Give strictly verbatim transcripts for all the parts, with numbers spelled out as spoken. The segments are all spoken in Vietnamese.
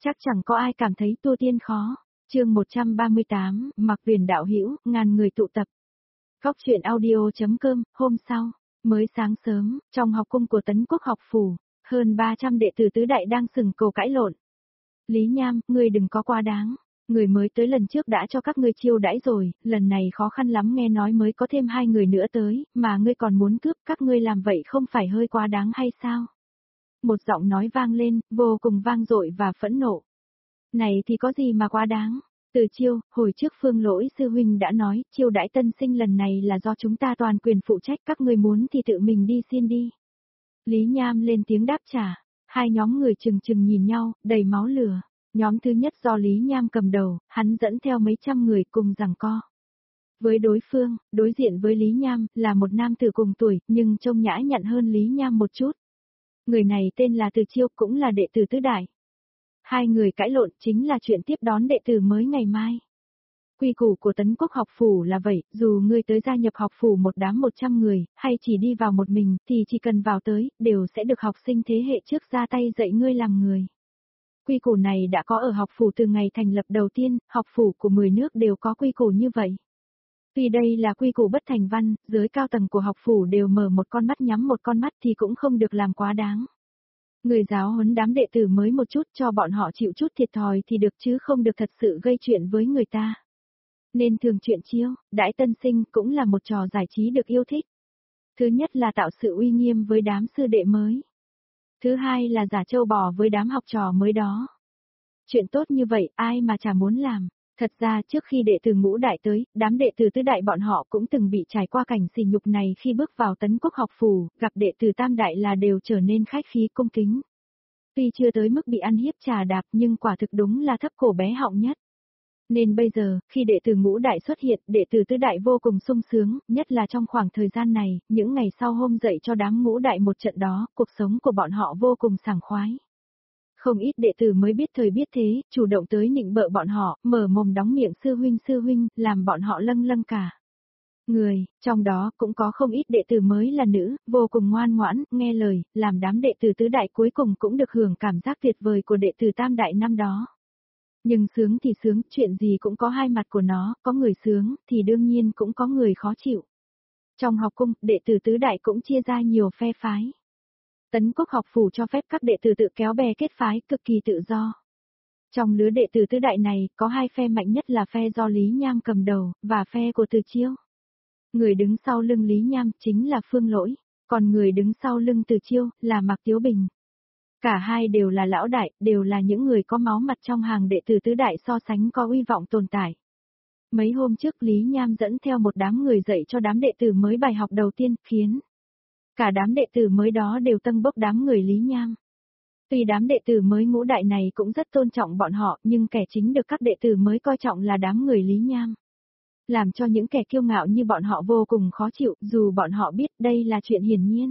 chắc chẳng có ai cảm thấy tu tiên khó. Chương một trăm ba mươi tám, Mặc Viền đạo hữu, ngàn người tụ tập. Góc truyện audio.com, hôm sau, mới sáng sớm, trong học cung của Tấn Quốc học phủ, hơn ba trăm đệ tử tứ đại đang sừng cồ cãi lộn. Lý Nham, ngươi đừng có quá đáng. Người mới tới lần trước đã cho các ngươi chiêu đãi rồi, lần này khó khăn lắm nghe nói mới có thêm hai người nữa tới, mà ngươi còn muốn cướp, các ngươi làm vậy không phải hơi quá đáng hay sao? Một giọng nói vang lên, vô cùng vang dội và phẫn nộ. Này thì có gì mà quá đáng? Từ Chiêu, hồi trước Phương Lỗi sư huynh đã nói, chiêu đãi tân sinh lần này là do chúng ta toàn quyền phụ trách, các ngươi muốn thì tự mình đi xin đi. Lý Nham lên tiếng đáp trả, hai nhóm người chừng chừng nhìn nhau, đầy máu lửa. Nhóm thứ nhất do Lý Nham cầm đầu, hắn dẫn theo mấy trăm người cùng giằng co. Với đối phương, đối diện với Lý Nham, là một nam tử cùng tuổi, nhưng trông nhã nhặn hơn Lý Nham một chút. Người này tên là Từ Chiêu, cũng là đệ tử tứ đại. Hai người cãi lộn chính là chuyện tiếp đón đệ tử mới ngày mai. Quy củ của Tấn Quốc học phủ là vậy, dù ngươi tới gia nhập học phủ một đám một trăm người, hay chỉ đi vào một mình, thì chỉ cần vào tới, đều sẽ được học sinh thế hệ trước ra tay dạy ngươi làm người. Quy củ này đã có ở học phủ từ ngày thành lập đầu tiên, học phủ của mười nước đều có quy củ như vậy. Vì đây là quy củ bất thành văn, giới cao tầng của học phủ đều mở một con mắt nhắm một con mắt thì cũng không được làm quá đáng. Người giáo huấn đám đệ tử mới một chút cho bọn họ chịu chút thiệt thòi thì được chứ không được thật sự gây chuyện với người ta. Nên thường chuyện chiêu, đãi tân sinh cũng là một trò giải trí được yêu thích. Thứ nhất là tạo sự uy nghiêm với đám sư đệ mới. Thứ hai là giả trâu bò với đám học trò mới đó. Chuyện tốt như vậy ai mà chả muốn làm. Thật ra trước khi đệ tử ngũ đại tới, đám đệ tử tứ đại bọn họ cũng từng bị trải qua cảnh sỉ nhục này khi bước vào Tấn Quốc học phủ, gặp đệ tử tam đại là đều trở nên khách khí cung kính. Tuy chưa tới mức bị ăn hiếp trà đạp nhưng quả thực đúng là thấp cổ bé họng nhất. Nên bây giờ, khi đệ tử ngũ đại xuất hiện, đệ tử tứ đại vô cùng sung sướng, nhất là trong khoảng thời gian này, những ngày sau hôm dậy cho đám ngũ đại một trận đó, cuộc sống của bọn họ vô cùng sảng khoái. Không ít đệ tử mới biết thời biết thế, chủ động tới nịnh bợ bọn họ, mở mồm đóng miệng sư huynh sư huynh, làm bọn họ lâng lâng cả. Người, trong đó cũng có không ít đệ tử mới là nữ, vô cùng ngoan ngoãn, nghe lời, làm đám đệ tử tứ đại cuối cùng cũng được hưởng cảm giác tuyệt vời của đệ tử tam đại năm đó. Nhưng sướng thì sướng, chuyện gì cũng có hai mặt của nó, có người sướng, thì đương nhiên cũng có người khó chịu. Trong học cung, đệ tử tứ đại cũng chia ra nhiều phe phái. Tấn Quốc học phủ cho phép các đệ tử tự kéo bè kết phái, cực kỳ tự do. Trong lứa đệ tử tứ đại này, có hai phe mạnh nhất là phe do Lý Nham cầm đầu, và phe của Từ Chiêu. Người đứng sau lưng Lý Nham chính là Phương Lỗi, còn người đứng sau lưng Từ Chiêu là Mạc Tiếu Bình. Cả hai đều là lão đại, đều là những người có máu mặt trong hàng đệ tử tứ đại so sánh có uy vọng tồn tại. Mấy hôm trước Lý Nham dẫn theo một đám người dạy cho đám đệ tử mới bài học đầu tiên, khiến cả đám đệ tử mới đó đều tâng bốc đám người Lý Nham. Tuy đám đệ tử mới ngũ đại này cũng rất tôn trọng bọn họ, nhưng kẻ chính được các đệ tử mới coi trọng là đám người Lý Nham. Làm cho những kẻ kiêu ngạo như bọn họ vô cùng khó chịu, dù bọn họ biết đây là chuyện hiển nhiên.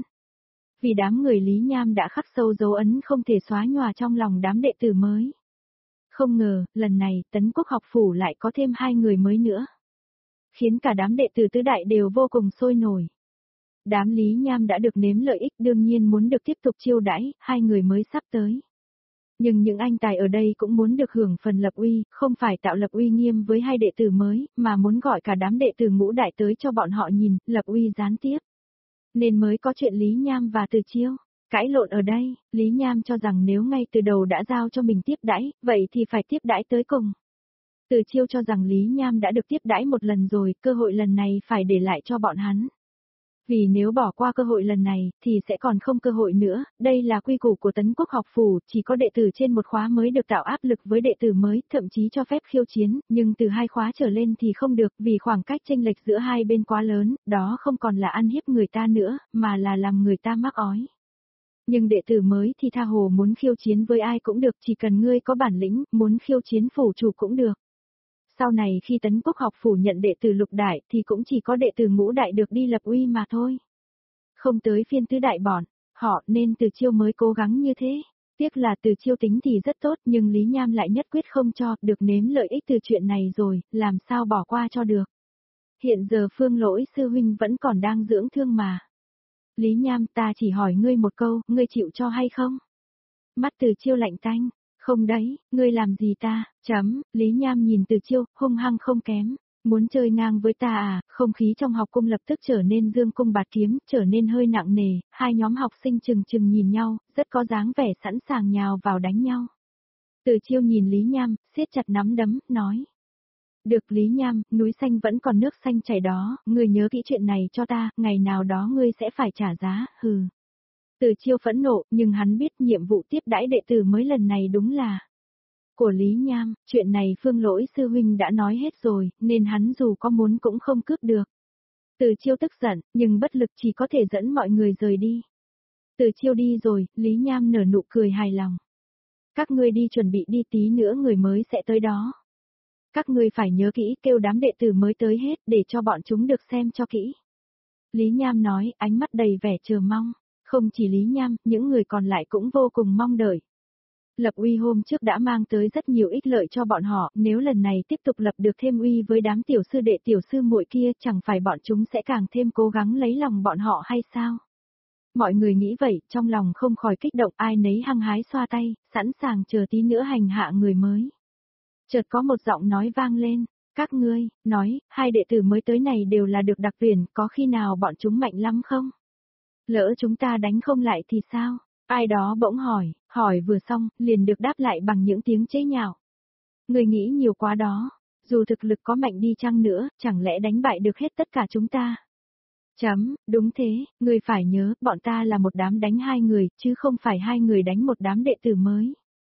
Vì đám người Lý Nham đã khắc sâu dấu ấn không thể xóa nhòa trong lòng đám đệ tử mới. Không ngờ, lần này, Tấn Quốc học phủ lại có thêm hai người mới nữa. Khiến cả đám đệ tử tứ đại đều vô cùng sôi nổi. Đám Lý Nham đã được nếm lợi ích đương nhiên muốn được tiếp tục chiêu đãi, hai người mới sắp tới. Nhưng những anh tài ở đây cũng muốn được hưởng phần lập uy, không phải tạo lập uy nghiêm với hai đệ tử mới, mà muốn gọi cả đám đệ tử ngũ đại tới cho bọn họ nhìn, lập uy gián tiếp. Nên mới có chuyện Lý Nham và Từ Chiêu cãi lộn ở đây. Lý Nham cho rằng nếu ngay từ đầu đã giao cho mình tiếp đãi, vậy thì phải tiếp đãi tới cùng. Từ Chiêu cho rằng Lý Nham đã được tiếp đãi một lần rồi, cơ hội lần này phải để lại cho bọn hắn. Vì nếu bỏ qua cơ hội lần này, thì sẽ còn không cơ hội nữa, đây là quy củ của Tấn Quốc học phủ, chỉ có đệ tử trên một khóa mới được tạo áp lực với đệ tử mới, thậm chí cho phép khiêu chiến, nhưng từ hai khóa trở lên thì không được, vì khoảng cách chênh lệch giữa hai bên quá lớn, đó không còn là ăn hiếp người ta nữa, mà là làm người ta mắc ói. Nhưng đệ tử mới thì tha hồ muốn khiêu chiến với ai cũng được, chỉ cần ngươi có bản lĩnh, muốn khiêu chiến phủ chủ cũng được. Sau này khi Tấn Quốc học phủ nhận đệ tử lục đại thì cũng chỉ có đệ tử ngũ đại được đi lập uy mà thôi. Không tới phiên tứ đại bọn, họ nên Từ Chiêu mới cố gắng như thế. Tiếc là Từ Chiêu tính thì rất tốt nhưng Lý Nham lại nhất quyết không cho, được nếm lợi ích từ chuyện này rồi, làm sao bỏ qua cho được. Hiện giờ Phương Lỗi sư huynh vẫn còn đang dưỡng thương mà. Lý Nham, ta chỉ hỏi ngươi một câu, ngươi chịu cho hay không? Mắt Từ Chiêu lạnh tanh. Không đấy, ngươi làm gì ta, chấm, Lý Nham nhìn Từ Chiêu, hung hăng không kém. Muốn chơi ngang với ta à, không khí trong học cung lập tức trở nên dương cung bạt kiếm, trở nên hơi nặng nề, hai nhóm học sinh chừng chừng nhìn nhau, rất có dáng vẻ sẵn sàng nhào vào đánh nhau. Từ Chiêu nhìn Lý Nham, siết chặt nắm đấm, nói. Được Lý Nham, núi xanh vẫn còn nước xanh chảy đó, ngươi nhớ kỹ chuyện này cho ta, ngày nào đó ngươi sẽ phải trả giá, hừ. Từ Chiêu phẫn nộ, nhưng hắn biết nhiệm vụ tiếp đãi đệ tử mới lần này đúng là của Lý Nham, chuyện này Phương Lỗi sư huynh đã nói hết rồi, nên hắn dù có muốn cũng không cướp được. Từ Chiêu tức giận, nhưng bất lực chỉ có thể dẫn mọi người rời đi. Từ Chiêu đi rồi, Lý Nham nở nụ cười hài lòng. Các ngươi đi chuẩn bị đi, tí nữa người mới sẽ tới đó. Các ngươi phải nhớ kỹ kêu đám đệ tử mới tới hết để cho bọn chúng được xem cho kỹ. Lý Nham nói, ánh mắt đầy vẻ chờ mong. Không chỉ Lý Nham, những người còn lại cũng vô cùng mong đợi. Lập uy hôm trước đã mang tới rất nhiều ích lợi cho bọn họ, nếu lần này tiếp tục lập được thêm uy với đám tiểu sư đệ tiểu sư muội kia, chẳng phải bọn chúng sẽ càng thêm cố gắng lấy lòng bọn họ hay sao? Mọi người nghĩ vậy, trong lòng không khỏi kích động, ai nấy hăng hái xoa tay, sẵn sàng chờ tí nữa hành hạ người mới. Chợt có một giọng nói vang lên, các ngươi, nói, hai đệ tử mới tới này đều là được đặc tuyển, có khi nào bọn chúng mạnh lắm không? Lỡ chúng ta đánh không lại thì sao? Ai đó bỗng hỏi, hỏi vừa xong, liền được đáp lại bằng những tiếng chế nhạo. Người nghĩ nhiều quá đó, dù thực lực có mạnh đi chăng nữa, chẳng lẽ đánh bại được hết tất cả chúng ta? Chấm, đúng thế, người phải nhớ, bọn ta là một đám đánh hai người, chứ không phải hai người đánh một đám đệ tử mới.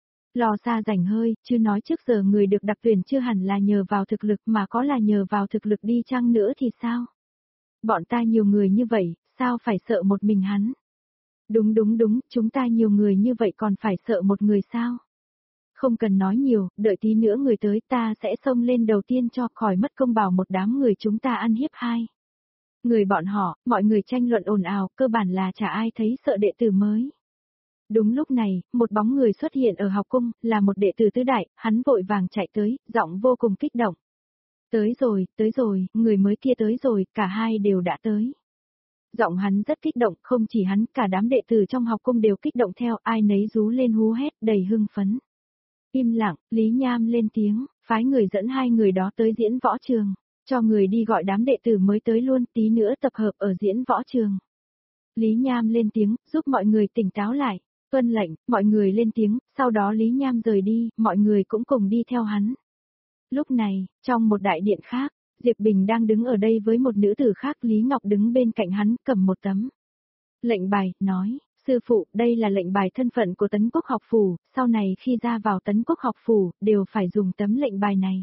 Lò xa rảnh hơi, chứ nói trước giờ người được đặc tuyển chưa hẳn là nhờ vào thực lực mà có là nhờ vào thực lực đi chăng nữa thì sao? Bọn ta nhiều người như vậy, sao phải sợ một mình hắn? Đúng đúng đúng, chúng ta nhiều người như vậy còn phải sợ một người sao? Không cần nói nhiều, đợi tí nữa người tới ta sẽ xông lên đầu tiên cho khỏi mất công bảo một đám người chúng ta ăn hiếp hai. Người bọn họ, mọi người tranh luận ồn ào, cơ bản là chả ai thấy sợ đệ tử mới. Đúng lúc này, một bóng người xuất hiện ở học cung, là một đệ tử tứ đại, hắn vội vàng chạy tới, giọng vô cùng kích động. Tới rồi, tới rồi, người mới kia tới rồi, cả hai đều đã tới. Giọng hắn rất kích động, không chỉ hắn, cả đám đệ tử trong học cung đều kích động theo, ai nấy rú lên hú hét, đầy hưng phấn. Im lặng, Lý Nham lên tiếng, phái người dẫn hai người đó tới diễn võ trường, cho người đi gọi đám đệ tử mới tới luôn, tí nữa tập hợp ở diễn võ trường. Lý Nham lên tiếng, giúp mọi người tỉnh táo lại, tuân lệnh, mọi người lên tiếng, sau đó Lý Nham rời đi, mọi người cũng cùng đi theo hắn. Lúc này, trong một đại điện khác, Diệp Bình đang đứng ở đây với một nữ tử khác, Lý Ngọc đứng bên cạnh hắn, cầm một tấm lệnh bài, nói, sư phụ, đây là lệnh bài thân phận của Tấn Quốc học phủ, sau này khi ra vào Tấn Quốc học phủ, đều phải dùng tấm lệnh bài này.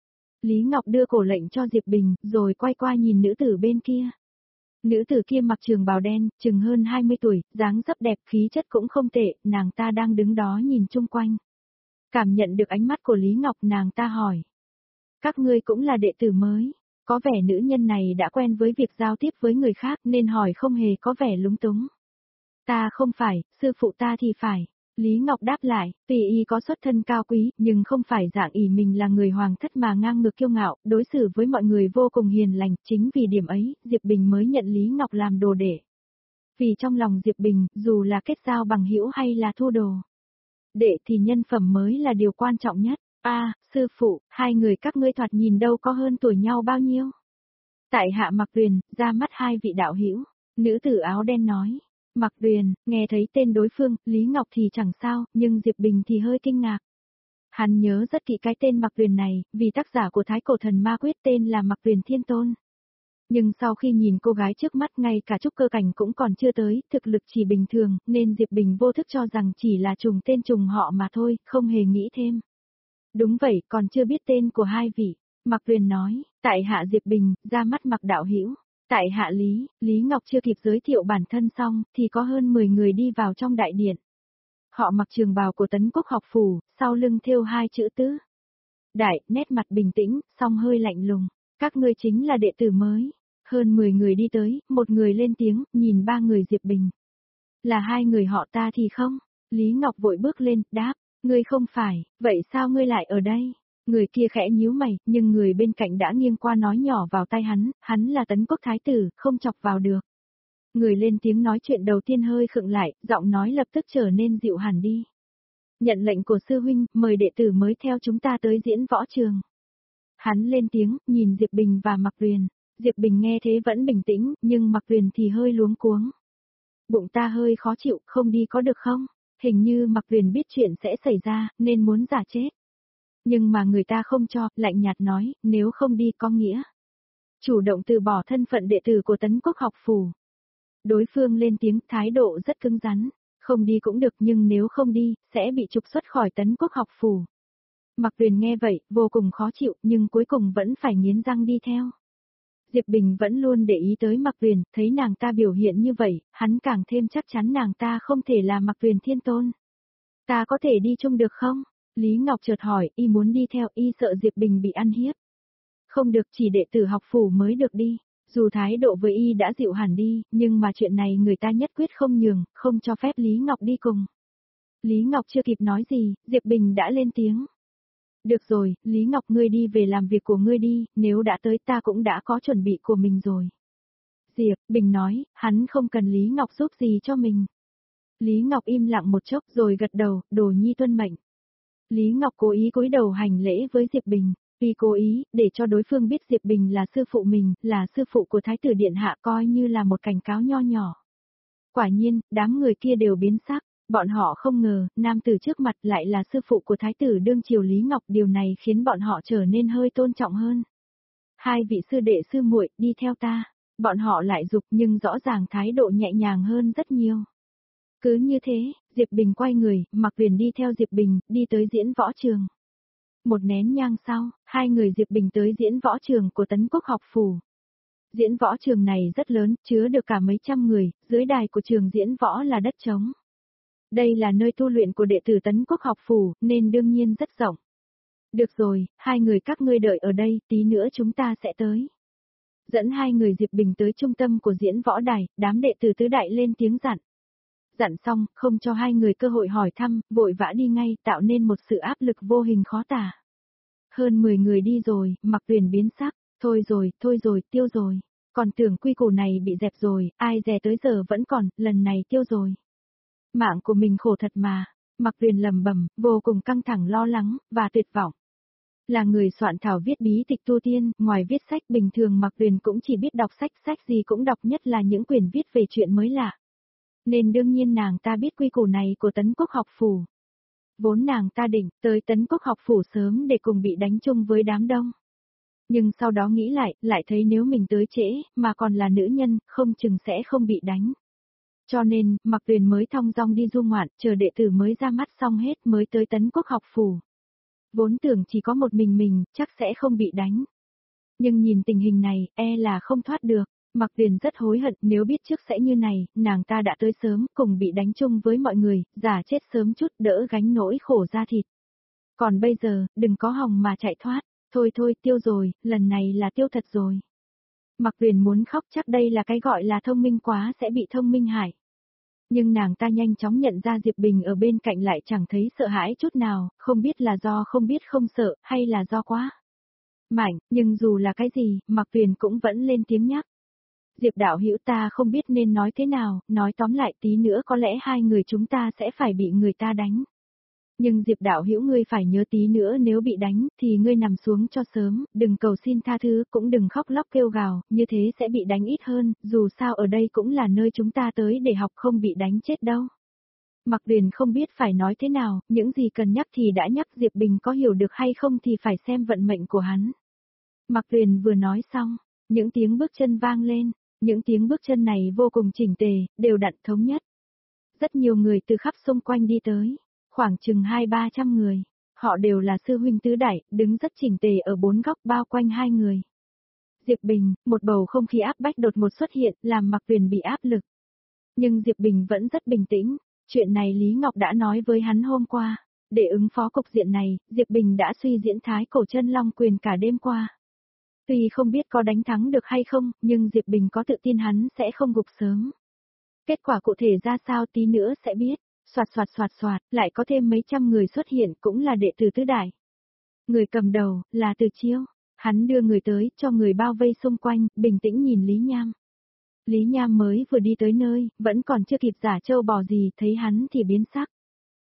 Lý Ngọc đưa cổ lệnh cho Diệp Bình, rồi quay qua nhìn nữ tử bên kia. Nữ tử kia mặc trường bào đen, chừng hơn hai mươi tuổi, dáng dấp đẹp, khí chất cũng không tệ, nàng ta đang đứng đó nhìn chung quanh. Cảm nhận được ánh mắt của Lý Ngọc, nàng ta hỏi. Các ngươi cũng là đệ tử mới, có vẻ nữ nhân này đã quen với việc giao tiếp với người khác nên hỏi không hề có vẻ lúng túng. Ta không phải, sư phụ ta thì phải. Lý Ngọc đáp lại, tuy y có xuất thân cao quý, nhưng không phải dạng ỷ mình là người hoàng thất mà ngang ngược kiêu ngạo, đối xử với mọi người vô cùng hiền lành, chính vì điểm ấy, Diệp Bình mới nhận Lý Ngọc làm đồ đệ. Vì trong lòng Diệp Bình, dù là kết giao bằng hữu hay là thu đồ đệ thì nhân phẩm mới là điều quan trọng nhất. A, à, sư phụ, hai người các ngươi thoạt nhìn đâu có hơn tuổi nhau bao nhiêu. Tại hạ Mạc Tuyền, ra mắt hai vị đạo hữu, nữ tử áo đen nói. Mạc Tuyền, nghe thấy tên đối phương, Lý Ngọc thì chẳng sao, nhưng Diệp Bình thì hơi kinh ngạc. Hắn nhớ rất kỹ cái tên Mạc Tuyền này, vì tác giả của Thái Cổ Thần Ma Quyết tên là Mạc Tuyền Thiên Tôn. Nhưng sau khi nhìn cô gái trước mắt ngay cả trúc cơ cảnh cũng còn chưa tới, thực lực chỉ bình thường, nên Diệp Bình vô thức cho rằng chỉ là trùng tên trùng họ mà thôi, không hề nghĩ thêm. Đúng vậy, còn chưa biết tên của hai vị. Mạc Tuyền nói, tại hạ Diệp Bình, ra mắt Mạc đạo hữu. Tại hạ Lý, Lý Ngọc chưa kịp giới thiệu bản thân xong, thì có hơn mười người đi vào trong đại điện. Họ mặc trường bào của Tấn Quốc học phủ, sau lưng thêu hai chữ tứ. Đại, nét mặt bình tĩnh, song hơi lạnh lùng. Các ngươi chính là đệ tử mới. Hơn mười người đi tới, một người lên tiếng, nhìn ba người Diệp Bình. Là hai người họ ta thì không? Lý Ngọc vội bước lên, đáp. Ngươi không phải, vậy sao ngươi lại ở đây? Người kia khẽ nhíu mày, nhưng người bên cạnh đã nghiêng qua nói nhỏ vào tai hắn, hắn là Tấn Quốc thái tử, không chọc vào được. Người lên tiếng nói chuyện đầu tiên hơi khựng lại, giọng nói lập tức trở nên dịu hẳn đi. Nhận lệnh của sư huynh, mời đệ tử mới theo chúng ta tới diễn võ trường. Hắn lên tiếng, nhìn Diệp Bình và Mạc Tuyền. Diệp Bình nghe thế vẫn bình tĩnh, nhưng Mạc Tuyền thì hơi luống cuống. Bụng ta hơi khó chịu, không đi có được không? Hình như Mạc Tuyền biết chuyện sẽ xảy ra, nên muốn giả chết. Nhưng mà người ta không cho, lạnh nhạt nói, nếu không đi có nghĩa. Chủ động từ bỏ thân phận đệ tử của Tấn Quốc học phủ. Đối phương lên tiếng, thái độ rất cứng rắn. Không đi cũng được nhưng nếu không đi, sẽ bị trục xuất khỏi Tấn Quốc học phủ. Mạc Tuyền nghe vậy, vô cùng khó chịu, nhưng cuối cùng vẫn phải nghiến răng đi theo. Diệp Bình vẫn luôn để ý tới Mạc Tuyền, thấy nàng ta biểu hiện như vậy, hắn càng thêm chắc chắn nàng ta không thể là Mạc Tuyền thiên tôn. Ta có thể đi chung được không? Lý Ngọc chợt hỏi, y muốn đi theo, y sợ Diệp Bình bị ăn hiếp. Không được, chỉ đệ tử học phủ mới được đi. Dù thái độ với y đã dịu hẳn đi, nhưng mà chuyện này người ta nhất quyết không nhường, không cho phép Lý Ngọc đi cùng. Lý Ngọc chưa kịp nói gì, Diệp Bình đã lên tiếng. Được rồi, Lý Ngọc ngươi đi về làm việc của ngươi đi, nếu đã tới ta cũng đã có chuẩn bị của mình rồi. Diệp Bình nói, hắn không cần Lý Ngọc giúp gì cho mình. Lý Ngọc im lặng một chốc rồi gật đầu, đồ nhi tuân mệnh. Lý Ngọc cố ý cúi đầu hành lễ với Diệp Bình. Vì cố ý, để cho đối phương biết Diệp Bình là sư phụ mình, là sư phụ của Thái tử Điện Hạ coi như là một cảnh cáo nho nhỏ. Quả nhiên, đám người kia đều biến sắc, bọn họ không ngờ, nam tử trước mặt lại là sư phụ của Thái tử đương triều Lý Ngọc, điều này khiến bọn họ trở nên hơi tôn trọng hơn. Hai vị sư đệ sư muội đi theo ta, bọn họ lại dục nhưng rõ ràng thái độ nhẹ nhàng hơn rất nhiều. Cứ như thế, Diệp Bình quay người, Mạc Tuyền đi theo Diệp Bình, đi tới diễn võ trường. Một nén nhang sau, hai người Diệp Bình tới diễn võ trường của Tấn Quốc học phủ. Diễn võ trường này rất lớn, chứa được cả mấy trăm người, dưới đài của trường diễn võ là đất trống. Đây là nơi tu luyện của đệ tử Tấn Quốc học phủ, nên đương nhiên rất rộng. Được rồi, hai người các ngươi đợi ở đây, tí nữa chúng ta sẽ tới. Dẫn hai người Diệp Bình tới trung tâm của diễn võ đài, đám đệ tử tứ đại lên tiếng dặn. Dặn xong, không cho hai người cơ hội hỏi thăm, vội vã đi ngay, tạo nên một sự áp lực vô hình khó tả. Hơn mười người đi rồi, Mạc Tuyền biến sắc, thôi rồi, thôi rồi, tiêu rồi. Còn tưởng quy củ này bị dẹp rồi, ai dè tới giờ vẫn còn, lần này tiêu rồi. Mạng của mình khổ thật mà, Mạc Tuyền lầm bầm, vô cùng căng thẳng lo lắng, và tuyệt vọng. Là người soạn thảo viết bí tịch tu tiên, ngoài viết sách bình thường Mạc Tuyền cũng chỉ biết đọc sách, sách gì cũng đọc nhất là những quyển viết về chuyện mới lạ. Nên đương nhiên nàng ta biết quy củ này của Tấn Quốc học phủ. Vốn nàng ta định tới Tấn Quốc học phủ sớm để cùng bị đánh chung với đám đông. Nhưng sau đó nghĩ lại, lại thấy nếu mình tới trễ, mà còn là nữ nhân, không chừng sẽ không bị đánh. Cho nên, Mạc Tuyền mới thong dong đi du ngoạn, chờ đệ tử mới ra mắt xong hết mới tới Tấn Quốc học phủ. Vốn tưởng chỉ có một mình mình, chắc sẽ không bị đánh. Nhưng nhìn tình hình này, e là không thoát được. Mạc Tuyền rất hối hận, nếu biết trước sẽ như này, nàng ta đã tới sớm, cùng bị đánh chung với mọi người, giả chết sớm chút đỡ gánh nỗi khổ da thịt. Còn bây giờ, đừng có hòng mà chạy thoát, thôi thôi tiêu rồi, lần này là tiêu thật rồi. Mạc Tuyền muốn khóc, chắc đây là cái gọi là thông minh quá sẽ bị thông minh hại. Nhưng nàng ta nhanh chóng nhận ra Diệp Bình ở bên cạnh lại chẳng thấy sợ hãi chút nào, không biết là do không biết không sợ, hay là do quá mạnh, nhưng dù là cái gì, Mạc Tuyền cũng vẫn lên tiếng nhắc. Diệp đạo hữu ta không biết nên nói thế nào, nói tóm lại tí nữa có lẽ hai người chúng ta sẽ phải bị người ta đánh. Nhưng Diệp đạo hữu ngươi phải nhớ tí nữa nếu bị đánh thì ngươi nằm xuống cho sớm, đừng cầu xin tha thứ, cũng đừng khóc lóc kêu gào, như thế sẽ bị đánh ít hơn, dù sao ở đây cũng là nơi chúng ta tới để học không bị đánh chết đâu. Mạc Tuyền không biết phải nói thế nào, những gì cần nhắc thì đã nhắc, Diệp Bình có hiểu được hay không thì phải xem vận mệnh của hắn. Mạc Tuyền vừa nói xong, những tiếng bước chân vang lên. Những tiếng bước chân này vô cùng chỉnh tề, đều đặn thống nhất. Rất nhiều người từ khắp xung quanh đi tới, khoảng chừng hai ba trăm người. Họ đều là sư huynh tứ đại, đứng rất chỉnh tề ở bốn góc bao quanh hai người. Diệp Bình, một bầu không khí áp bách đột ngột xuất hiện, làm Mạc Tuyền bị áp lực. Nhưng Diệp Bình vẫn rất bình tĩnh, chuyện này Lý Ngọc đã nói với hắn hôm qua. Để ứng phó cục diện này, Diệp Bình đã suy diễn thái cổ chân long quyền cả đêm qua. Tuy không biết có đánh thắng được hay không, nhưng Diệp Bình có tự tin hắn sẽ không gục sớm. Kết quả cụ thể ra sao tí nữa sẽ biết. Soạt soạt soạt soạt, lại có thêm mấy trăm người xuất hiện cũng là đệ tử tứ đại. Người cầm đầu, là Từ Chiêu. Hắn đưa người tới, cho người bao vây xung quanh, bình tĩnh nhìn Lý Nham. Lý Nham mới vừa đi tới nơi, vẫn còn chưa kịp giả trâu bò gì, thấy hắn thì biến sắc.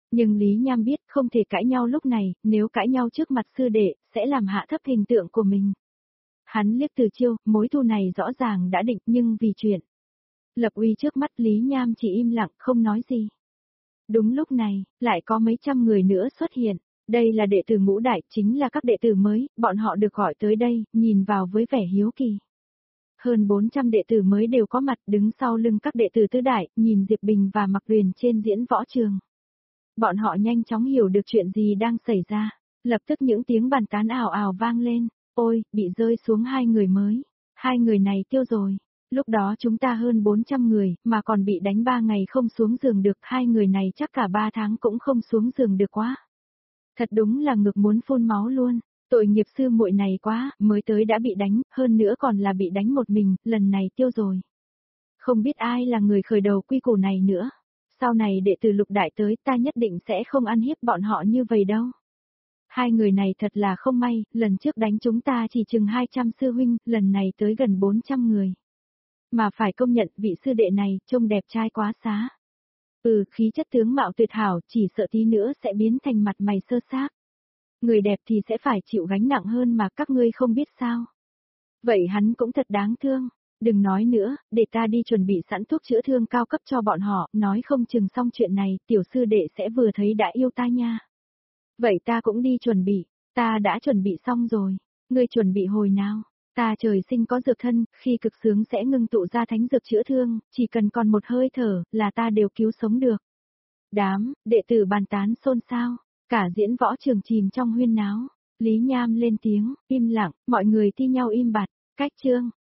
Nhưng Lý Nham biết không thể cãi nhau lúc này, nếu cãi nhau trước mặt sư đệ, sẽ làm hạ thấp hình tượng của mình. Hắn liếc Từ Chiêu, mối thù này rõ ràng đã định nhưng vì chuyện lập uy trước mắt Lý Nham chỉ im lặng không nói gì. Đúng lúc này, lại có mấy trăm người nữa xuất hiện. Đây là đệ tử ngũ đại, chính là các đệ tử mới, bọn họ được gọi tới đây, nhìn vào với vẻ hiếu kỳ. Hơn bốn trăm đệ tử mới đều có mặt đứng sau lưng các đệ tử tứ đại, nhìn Diệp Bình và Mạc Huyền trên diễn võ trường. Bọn họ nhanh chóng hiểu được chuyện gì đang xảy ra, lập tức những tiếng bàn tán ào ào vang lên, ôi, bị rơi xuống hai người mới, hai người này tiêu rồi. Lúc đó chúng ta hơn bốn trăm người, mà còn bị đánh ba ngày không xuống giường được, hai người này chắc cả ba tháng cũng không xuống giường được quá. Thật đúng là ngực muốn phun máu luôn, tội nghiệp sư muội này quá, mới tới đã bị đánh, hơn nữa còn là bị đánh một mình, lần này tiêu rồi. Không biết ai là người khởi đầu quy củ này nữa. Sau này đệ tử Lục đại tới ta nhất định sẽ không ăn hiếp bọn họ như vậy đâu. Hai người này thật là không may, lần trước đánh chúng ta chỉ chừng hai trăm sư huynh, lần này tới gần bốn trăm người. Mà phải công nhận vị sư đệ này, trông đẹp trai quá xá. Ừ, khí chất tướng mạo tuyệt hảo, chỉ sợ tí nữa sẽ biến thành mặt mày sơ xác. Người đẹp thì sẽ phải chịu gánh nặng hơn mà các ngươi không biết sao. Vậy hắn cũng thật đáng thương. Đừng nói nữa, để ta đi chuẩn bị sẵn thuốc chữa thương cao cấp cho bọn họ, nói không chừng xong chuyện này, tiểu sư đệ sẽ vừa thấy đã yêu ta nha. Vậy ta cũng đi chuẩn bị, ta đã chuẩn bị xong rồi, ngươi chuẩn bị hồi nào? Ta trời sinh có dược thân, khi cực sướng sẽ ngưng tụ ra thánh dược chữa thương, chỉ cần còn một hơi thở, là ta đều cứu sống được. Đám, đệ tử bàn tán xôn xao, cả diễn võ trường chìm trong huyên náo. Lý Nham lên tiếng, im lặng, mọi người thi nhau im bặt, cách chương.